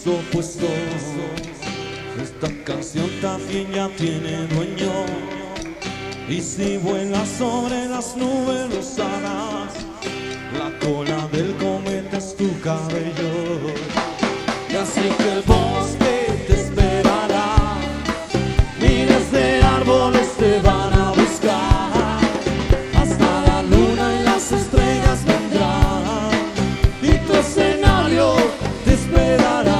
opuestos. Esta canción también ya tiene dueño, y si vuelas sobre las nubes rosadas, la cola del cometa es tu cabello. Y así que el bosque te esperará, miles de árboles te van a buscar, hasta la luna y las estrellas vendrán, y tu escenario te esperará.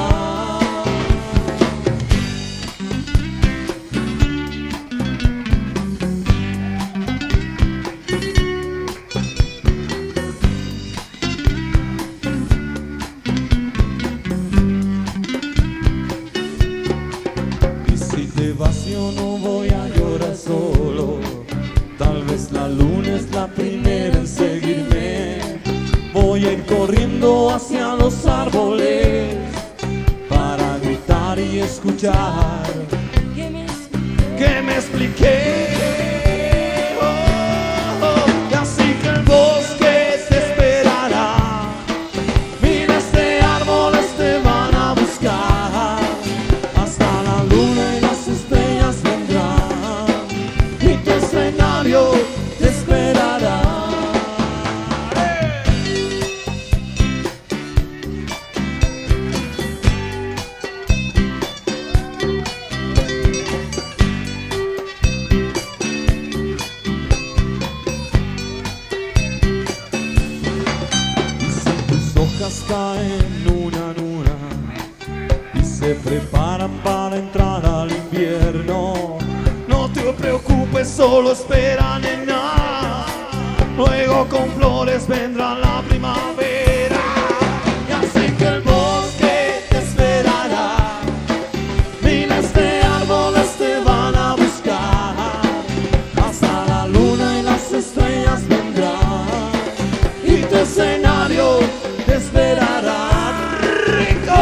Yo no voy a llorar solo, tal vez la luna es la primera en seguirme. Voy a ir corriendo hacia los árboles para gritar y escuchar que me expliqué. Y así que el bosque te esperará, miles de árboles te van a buscar, hasta la luna y las estrellas vendrán, y tu escenario te esperará. Hojas caen una a una y se preparan para entrar al invierno. No te preocupes, solo espera, nena, luego con flores vendrá la primavera. Y así que el bosque te esperará, miles de árboles te van a buscar, hasta la luna y las estrellas vendrán, y tu escenario te esperará. Rico.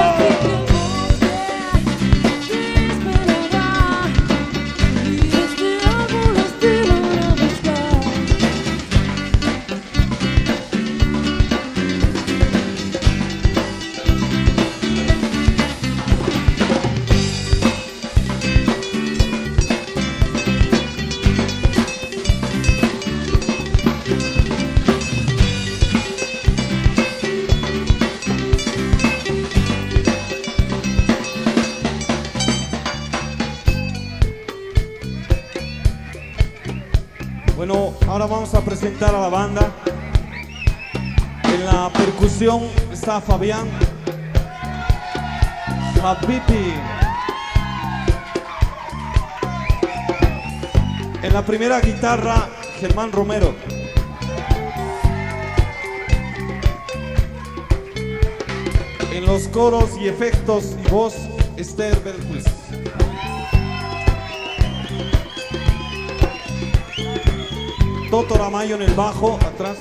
Bueno, ahora vamos a presentar a la banda. En la percusión está Fabián, Habibi. En la primera guitarra, Germán Romero. En los coros y efectos y voz, Esther Belquist. Toto Ramayo en el bajo, atrás.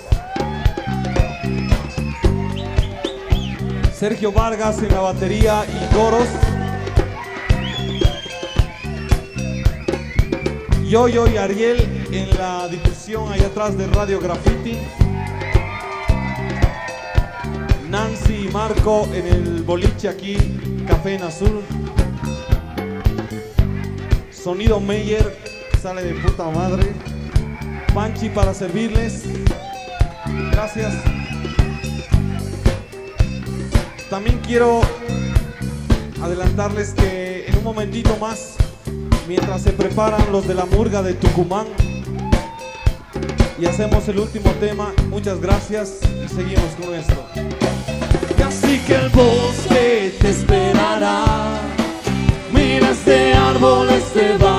Sergio Vargas en la batería y coros. Yoyo y Ariel en la difusión allá atrás de Radio Graffiti. Nancy y Marco en el boliche aquí, Café en Azul. Sonido Meyer, sale de puta madre. Panchi para servirles. Gracias. También quiero adelantarles que en un momentito más, mientras se preparan los de la murga de Tucumán y hacemos el último tema, muchas gracias y seguimos con esto. Y así que el bosque te esperará, miles de árboles te van